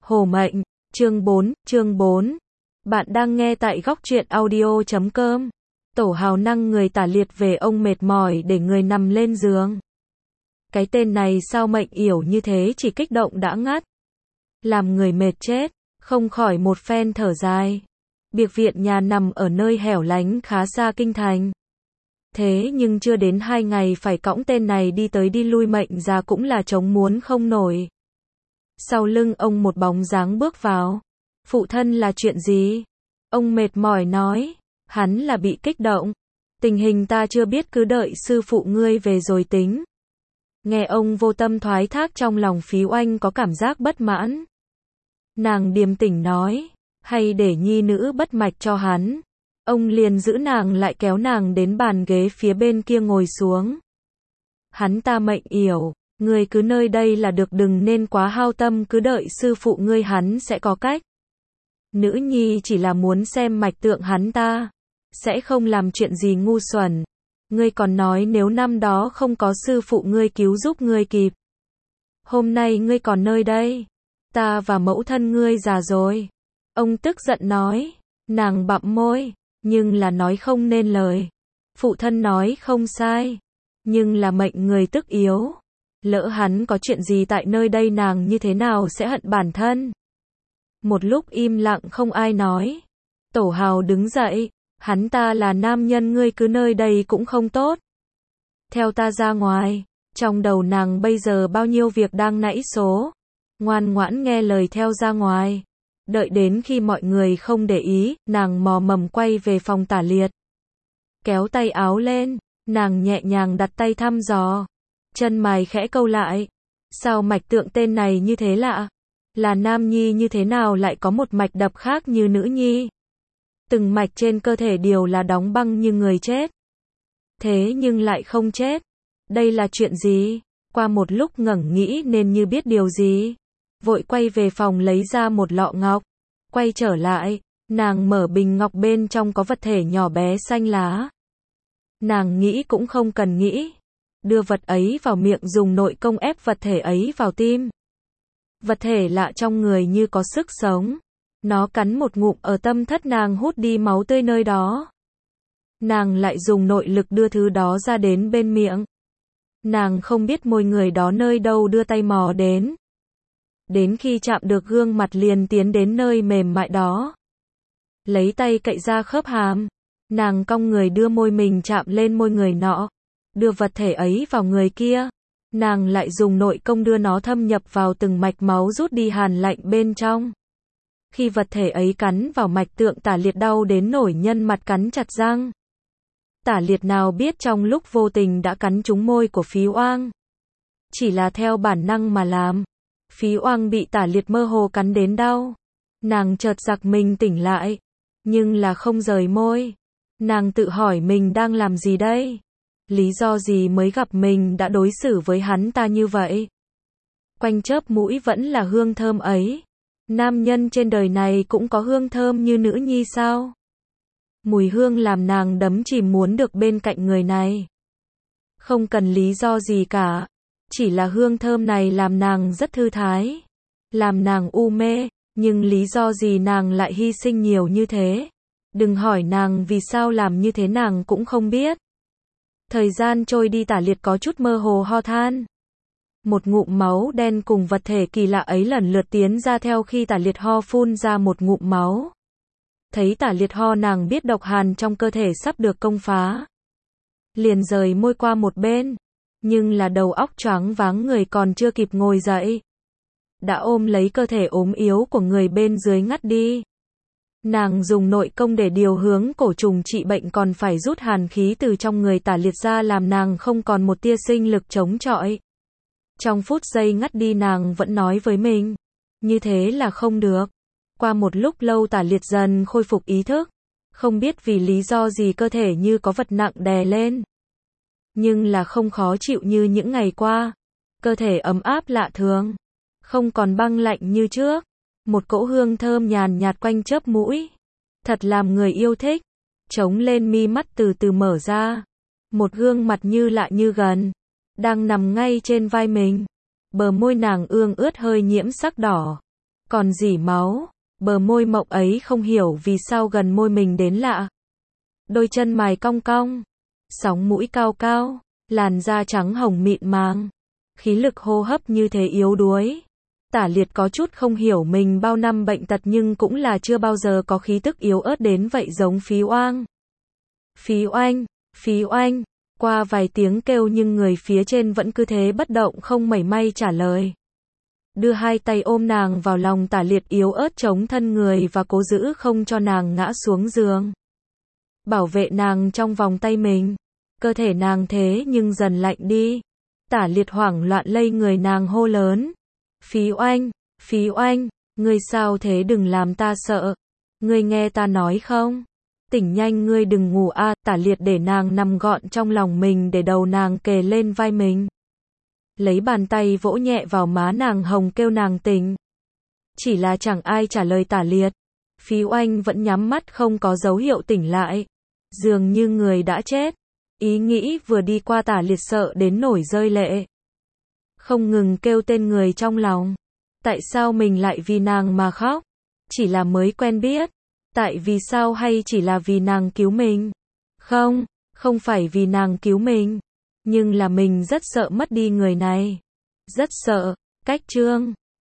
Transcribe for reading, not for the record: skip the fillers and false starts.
Hồ Mệnh, chương 4. Bạn đang nghe tại góc truyện audio.com. Tổ hào năng người tả liệt về ông mệt mỏi để người nằm lên giường. Cái tên này sao Mệnh yểu như thế, chỉ kích động đã ngắt. Làm người mệt chết, không khỏi một phen thở dài. Biệt viện nhà nằm ở nơi hẻo lánh khá xa kinh thành. Thế nhưng chưa đến 2 ngày phải cõng tên này đi tới đi lui, Mệnh già cũng là chống muốn không nổi. Sau lưng ông một bóng dáng bước vào. Phụ thân, là chuyện gì? Ông mệt mỏi nói. Hắn là bị kích động. Tình hình ta chưa biết, cứ đợi sư phụ ngươi về rồi tính. Nghe ông vô tâm thoái thác, trong lòng Phí Oanh có cảm giác bất mãn. Nàng điềm tĩnh nói, hay để nhi nữ bất mạch cho hắn. Ông liền giữ nàng lại, kéo nàng đến bàn ghế phía bên kia ngồi xuống. Hắn ta Mệnh yểu, ngươi cứ nơi đây là được, đừng nên quá hao tâm, cứ đợi sư phụ ngươi, hắn sẽ có cách. Nữ nhi chỉ là muốn xem mạch tượng hắn ta, sẽ không làm chuyện gì ngu xuẩn. Ngươi còn nói nếu năm đó không có sư phụ ngươi cứu giúp ngươi kịp, hôm nay ngươi còn nơi đây, ta và mẫu thân ngươi già rồi. Ông tức giận nói. Nàng bặm môi, nhưng là nói không nên lời. Phụ thân nói không sai, nhưng là Mệnh người tức yếu. Lỡ hắn có chuyện gì tại nơi đây, nàng như thế nào sẽ hận bản thân. Một lúc im lặng không ai nói. Tổ hào đứng dậy. Hắn ta là nam nhân, ngươi cứ nơi đây cũng không tốt. Theo ta ra ngoài. Trong đầu nàng bây giờ bao nhiêu việc đang nảy số. Ngoan ngoãn nghe lời theo ra ngoài. Đợi đến khi mọi người không để ý, nàng mò mẫm quay về phòng tả liệt. Kéo tay áo lên, nàng nhẹ nhàng đặt tay thăm dò. Chân mày khẽ câu lại. Sao mạch tượng tên này như thế lạ? Là nam nhi như thế nào lại có một mạch đập khác như nữ nhi? Từng mạch trên cơ thể đều là đóng băng như người chết. Thế nhưng lại không chết. Đây là chuyện gì? Qua một lúc ngẫm nghĩ nên như biết điều gì. Vội quay về phòng lấy ra một lọ ngọc. Quay trở lại, nàng mở bình ngọc, bên trong có vật thể nhỏ bé xanh lá. Nàng nghĩ cũng không cần nghĩ. Đưa vật ấy vào miệng, dùng nội công ép vật thể ấy vào tim. Vật thể lạ trong người như có sức sống. Nó cắn một ngụm ở tâm thất nàng, hút đi máu tươi nơi đó. Nàng lại dùng nội lực đưa thứ đó ra đến bên miệng. Nàng không biết môi người đó nơi đâu đưa tay mò đến. Đến khi chạm được gương mặt liền tiến đến nơi mềm mại đó. Lấy tay cậy ra khớp hàm. Nàng cong người đưa môi mình chạm lên môi người nọ. Đưa vật thể ấy vào người kia. Nàng lại dùng nội công đưa nó thâm nhập vào từng mạch máu, rút đi hàn lạnh bên trong. Khi vật thể ấy cắn vào mạch tượng tả liệt, đau đến nổi nhân mặt cắn chặt răng. Tả liệt nào biết trong lúc vô tình đã cắn trúng môi của Phí Oang. Chỉ là theo bản năng mà làm. Phí Oang bị tả liệt mơ hồ cắn đến đau. Nàng chợt giật mình tỉnh lại. Nhưng là không rời môi. Nàng tự hỏi mình đang làm gì đây? Lý do gì mới gặp mình đã đối xử với hắn ta như vậy? Quanh chớp mũi vẫn là hương thơm ấy. Nam nhân trên đời này cũng có hương thơm như nữ nhi sao? Mùi hương làm nàng đắm chìm muốn được bên cạnh người này. Không cần lý do gì cả. Chỉ là hương thơm này làm nàng rất thư thái. Làm nàng u mê. Nhưng lý do gì nàng lại hy sinh nhiều như thế? Đừng hỏi nàng vì sao làm như thế, nàng cũng không biết. Thời gian trôi đi, tả liệt có chút mơ hồ ho than. Một ngụm máu đen cùng vật thể kỳ lạ ấy lần lượt tiến ra, theo khi tả liệt ho phun ra một ngụm máu. Thấy tả liệt ho, nàng biết độc hàn trong cơ thể sắp được công phá. Liền rời môi qua một bên. Nhưng là đầu óc choáng váng, người còn chưa kịp ngồi dậy. Đã ôm lấy cơ thể ốm yếu của người bên dưới ngắt đi. Nàng dùng nội công để điều hướng cổ trùng trị bệnh, còn phải rút hàn khí từ trong người tả liệt ra, làm nàng không còn một tia sinh lực chống chọi. Trong phút giây ngắt đi, nàng vẫn nói với mình, như thế là không được. Qua một lúc lâu tả liệt dần khôi phục ý thức. Không biết vì lý do gì cơ thể như có vật nặng đè lên. Nhưng là không khó chịu như những ngày qua. Cơ thể ấm áp lạ thường. Không còn băng lạnh như trước. Một cỗ hương thơm nhàn nhạt quanh chớp mũi. Thật làm người yêu thích. Trống lên mi mắt từ từ mở ra. Một gương mặt như lạ như gần. Đang nằm ngay trên vai mình. Bờ môi nàng ương ướt hơi nhiễm sắc đỏ. còn rỉ máu. Bờ môi mộng ấy không hiểu vì sao gần môi mình đến lạ. Đôi chân mày cong cong, sóng mũi cao cao, làn da trắng hồng mịn màng. Khí lực hô hấp như thế yếu đuối. Tả Liệt có chút không hiểu mình bao năm bệnh tật nhưng cũng là chưa bao giờ có khí tức yếu ớt đến vậy giống Phí Oanh. Phí Oanh, Phí Oanh. Qua vài tiếng kêu nhưng người phía trên vẫn cứ thế bất động không mảy may trả lời. Đưa hai tay ôm nàng vào lòng, Tả Liệt yếu ớt chống thân người và cố giữ không cho nàng ngã xuống giường. Bảo vệ nàng trong vòng tay mình. Cơ thể nàng thế nhưng dần lạnh đi. Tả Liệt hoảng loạn lây người nàng hô lớn. Phí Oanh, Phí Oanh, ngươi sao thế, đừng làm ta sợ. Ngươi nghe ta nói không? Tỉnh nhanh, ngươi đừng ngủ a. Tả Liệt để nàng nằm gọn trong lòng mình, để đầu nàng kề lên vai mình. Lấy bàn tay vỗ nhẹ vào má nàng hồng kêu nàng tỉnh. Chỉ là chẳng ai trả lời Tả Liệt. Phí Oanh vẫn nhắm mắt không có dấu hiệu tỉnh lại. Dường như người đã chết. Ý nghĩ vừa đi qua, Tả Liệt sợ đến nổi rơi lệ. Không ngừng kêu tên người trong lòng. Tại sao mình lại vì nàng mà khóc? Chỉ là mới quen biết. Tại vì sao, hay chỉ là vì nàng cứu mình? Không, không phải vì nàng cứu mình. Nhưng là mình rất sợ mất đi người này. Rất sợ. Cách chương